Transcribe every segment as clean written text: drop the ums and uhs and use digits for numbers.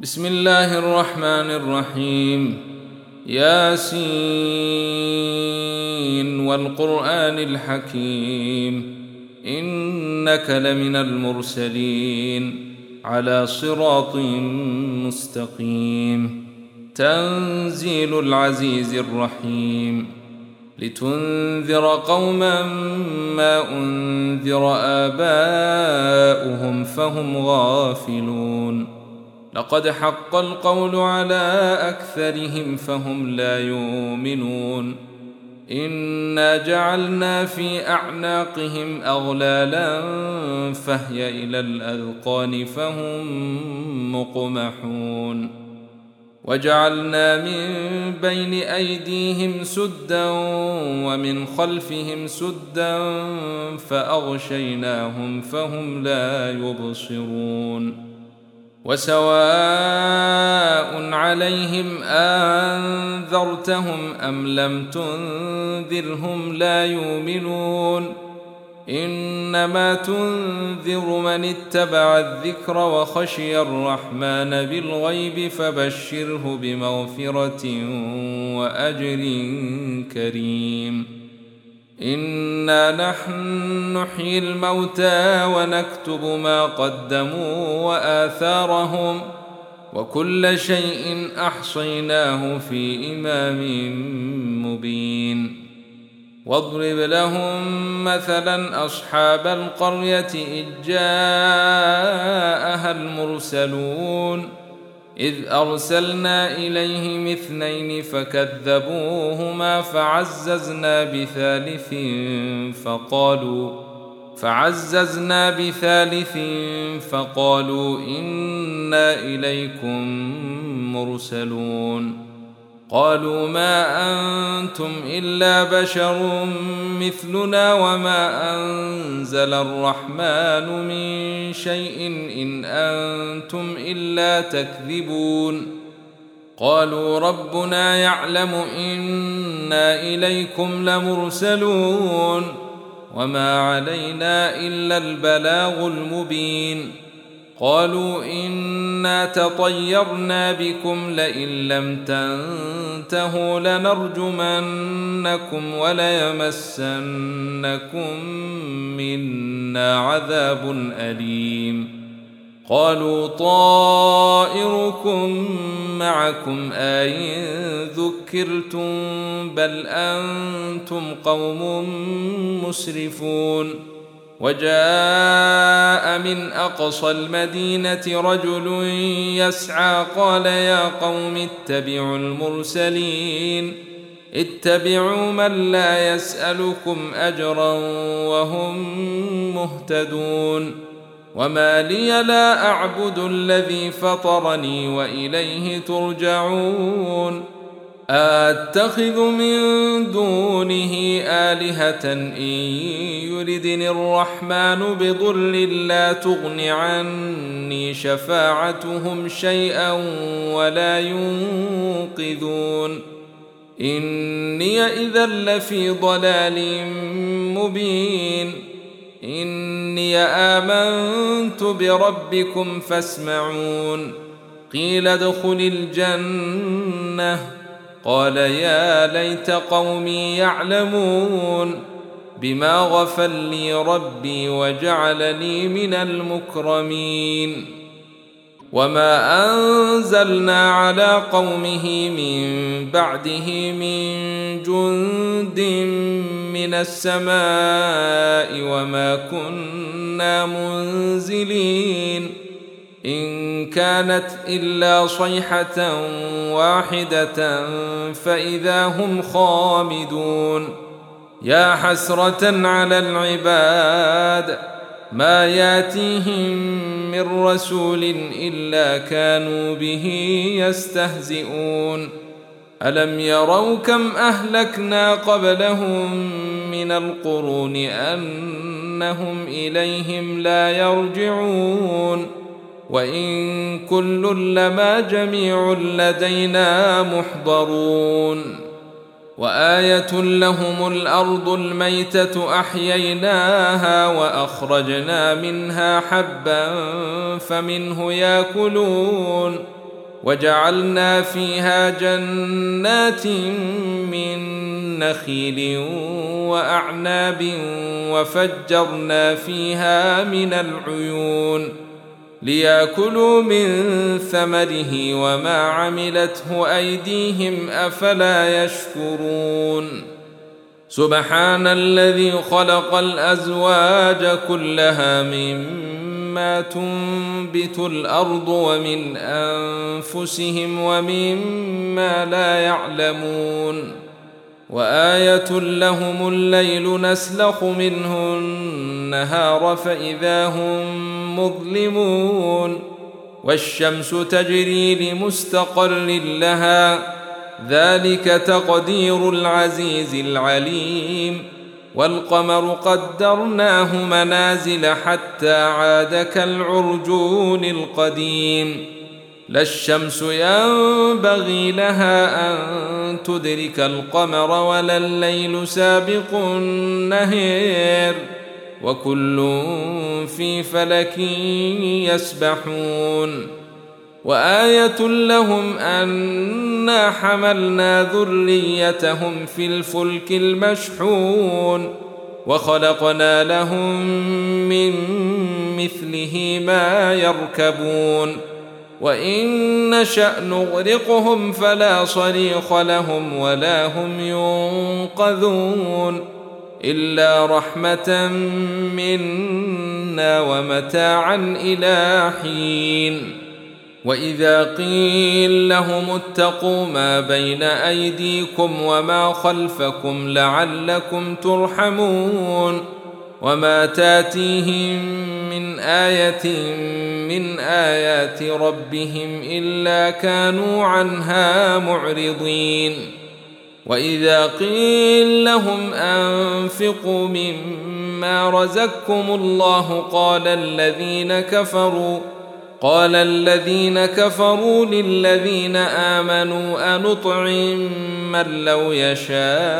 بسم الله الرحمن الرحيم. ياسين والقرآن الحكيم إنك لمن المرسلين على صراط مستقيم. تنزيل العزيز الرحيم لتنذر قوما ما أنذر آباؤهم فهم غافلون. لقد حق القول على أكثرهم فهم لا يؤمنون. إنا جعلنا في أعناقهم أغلالا فهي إلى الأذقان فهم مقمحون. وجعلنا من بين أيديهم سدا ومن خلفهم سدا فأغشيناهم فهم لا يبصرون. وسواء عليهم أنذرتهم أم لم تنذرهم لا يؤمنون. إنما تنذر من اتبع الذكر وخشي الرحمن بالغيب فبشره بمغفرة وأجر كريم. إنا نحن نحيي الموتى ونكتب ما قدموا وآثارهم وكل شيء أحصيناه في إمام مبين. واضرب لهم مثلا أصحاب القرية إذ جاءها المرسلون إذ أرسلنا إليهم اثنين فكذبوهما فعززنا بثالث فقالوا إنا إليكم مرسلون. قالوا ما أنتم إلا بشر مثلنا وما أنزل الرحمن من شيء إن أنتم إلا تكذبون. قالوا ربنا يعلم إنا إليكم لمرسلون وما علينا إلا البلاغ المبين. قالوا إنا تطيرنا بكم لئن لم تنتهوا لنرجمنكم وليمسنكم منا عذاب أليم. قالوا طائركم معكم أئن ذكرتم بل أنتم قوم مسرفون. وجاء من أقصى المدينة رجل يسعى قال يا قوم اتبعوا المرسلين اتبعوا من لا يسألكم أجرا وهم مهتدون. وما لي لا أعبد الذي فطرني وإليه ترجعون. أتخذ من دونه آلهة إن يردني الرحمن بضر لا تغن عني شفاعتهم شيئا ولا ينقذون. إني إذا لفي ضلال مبين. إني آمنت بربكم فاسمعون. قيل ادخل الجنة قال يا ليت قومي يعلمون بما غفر لي ربي وجعلني من المكرمين. وما أنزلنا على قومه من بعده من جند من السماء وما كنا منزلين. إن كانت إلا صيحة واحدة فإذا هم خامدون. يا حسرة على العباد ما ياتيهم من رسول إلا كانوا به يستهزئون. ألم يروا كم أهلكنا قبلهم من القرون أنهم إليهم لا يرجعون. وإن كل لما جميع لدينا محضرون. وآية لهم الأرض الميتة أحييناها وأخرجنا منها حبا فمنه يأكلون وجعلنا فيها جنات من نخيل وأعناب وفجرنا فيها من العيون ليأكلوا من ثمره وما عملته أيديهم أفلا يشكرون سبحان الذي خلق الأزواج كلها مما تنبت الأرض ومن أنفسهم ومما لا يعلمون وآية لهم الليل نسلخ منه النهار فإذا هم مظلمون والشمس تجري لمستقر لها ذلك تقدير العزيز العليم والقمر قدرناه منازل حتى عاد كالعرجون القديم لا الشمس ينبغي لها أن تدرك القمر ولا الليل سابق النهار وكل في فلك يسبحون وآية لهم أنا حملنا ذريتهم في الفلك المشحون وخلقنا لهم من مثله ما يركبون وإن نشأ نغرقهم فلا صريخ لهم ولا هم ينقذون إلا رحمة منا ومتاعا إلى حين وإذا قيل لهم اتقوا ما بين أيديكم وما خلفكم لعلكم ترحمون وما تاتيهم من آية من آيات ربهم إلا كانوا عنها معرضين وإذا قيل لهم أنفقوا مما رزقكم الله قال الذين كفروا للذين آمنوا أنطعم من لو يشاء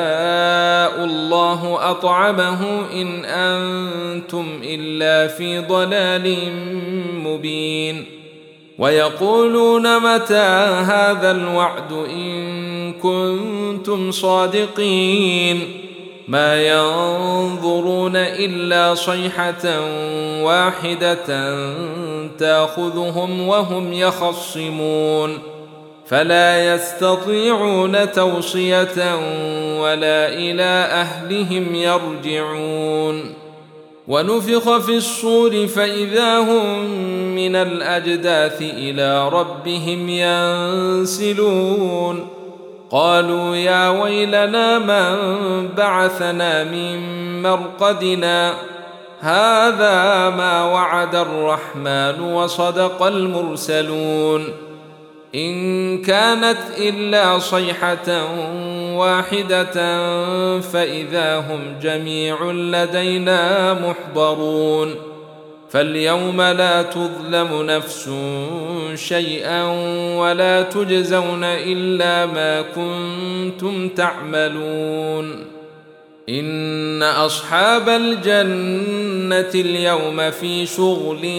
الله أطعمه إن أنتم إلا في ضلال مبين ويقولون متى هذا الوعد إن كنتم صادقين ما ينظرون إلا صيحة واحدة تأخذهم وهم يخصمون فلا يستطيعون توصية ولا إلى أهلهم يرجعون ونفخ في الصور فإذا هم من الأجداث إلى ربهم ينسلون قالوا يا ويلنا من بعثنا من مرقدنا هذا ما وعد الرحمن وصدق المرسلون إن كانت إلا صيحة واحدة فإذا هم جميع لدينا محضرون فاليوم لا تظلم نفس شيئا ولا تجزون إلا ما كنتم تعملون إن أصحاب الجنة اليوم في شغل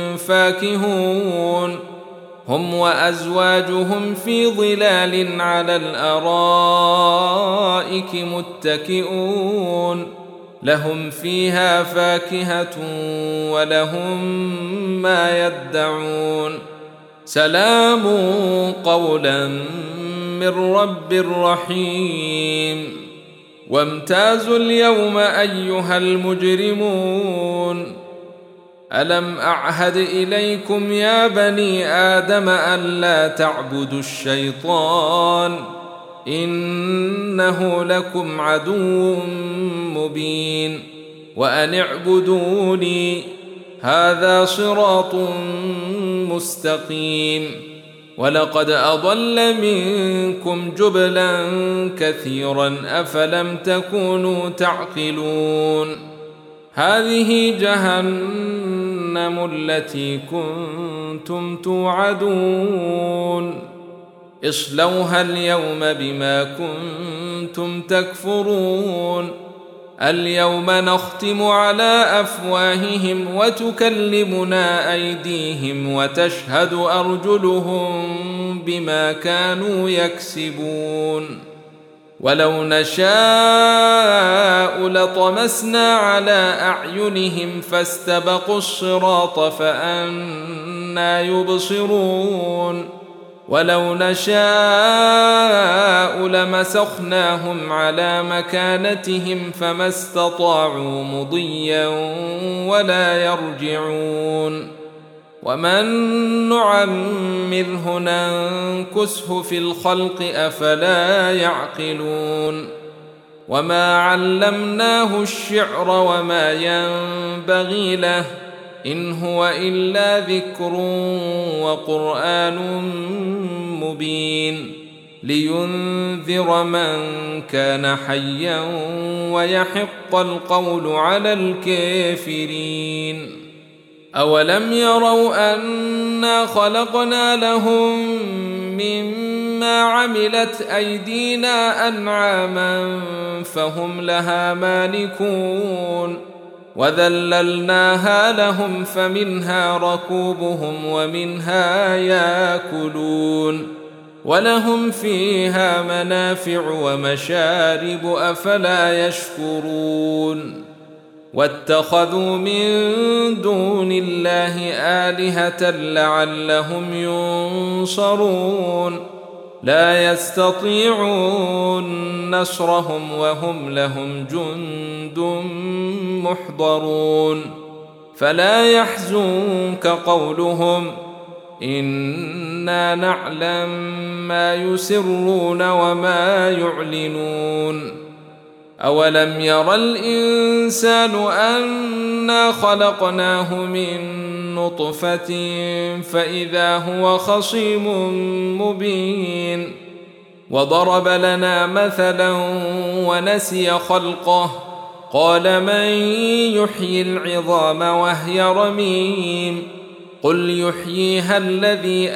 فاكهون هم وأزواجهم في ظلال على الأرائك متكئون لهم فيها فاكهة ولهم ما يدعون سلام قولا من رب رحيم وامتازوا اليوم أيها المجرمون ألم أعهد إليكم يا بني آدم ألا تعبدوا الشيطان إنه لكم عدو مبين وأن اعبدوني هذا صراط مستقيم ولقد أضل منكم جبلا كثيرا أفلم تكونوا تعقلون هذه جهنم التي كنتم توعدون اصلوها اليوم بما كنتم تكفرون اليوم نختم على أفواههم وتكلمنا أيديهم وتشهد أرجلهم بما كانوا يكسبون ولو نشاء لطمسنا على أعينهم فاستبقوا الصراط فأنى يبصرون ولو نشاء لمسخناهم على مكانتهم فما استطاعوا مضيا ولا يرجعون ومن نعمره ننكسه في الخلق أفلا يعقلون وما علمناه الشعر وما ينبغي له إن هو إلا ذكر وقرآن مبين لينذر من كان حيا ويحق القول على الكافرين أولم يروا أنا خلقنا لهم مما عملت أيدينا أنعاما فهم لها مالكون وذللناها لهم فمنها ركوبهم ومنها ياكلون ولهم فيها منافع ومشارب أفلا يشكرون واتخذوا من دون الله آلهة لعلهم ينصرون لا يستطيعون نصرهم وهم لهم جند محضرون فلا يحزنك قولهم إنا نعلم ما يسرون وما يعلنون أولم ير الإنسان أنا خلقناه من نطفة فإذا هو خصيم مبين وضرب لنا مثلا ونسي خلقه قال من يحيي العظام وهي رميم قل يحييها الذي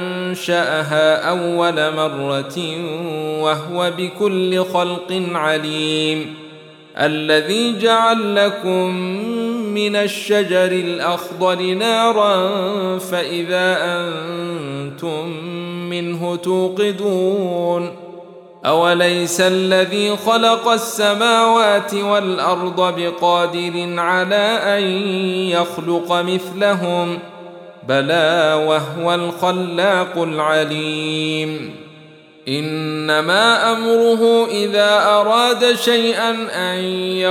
أنشأها أول مرة وهو بكل خلق عليم الذي جعل لكم من الشجر الأخضر نارا فإذا أنتم منه توقدون أوليس الذي خلق السماوات والأرض بقادر على أن يخلق مثلهم بلى وهو الخلاق العليم إنما أمره إذا أراد شيئا أن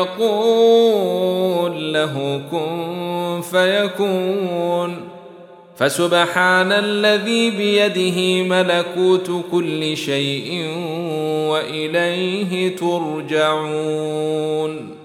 يقول له كن فيكون فسبحان الذي بيده ملكوت كل شيء وإليه ترجعون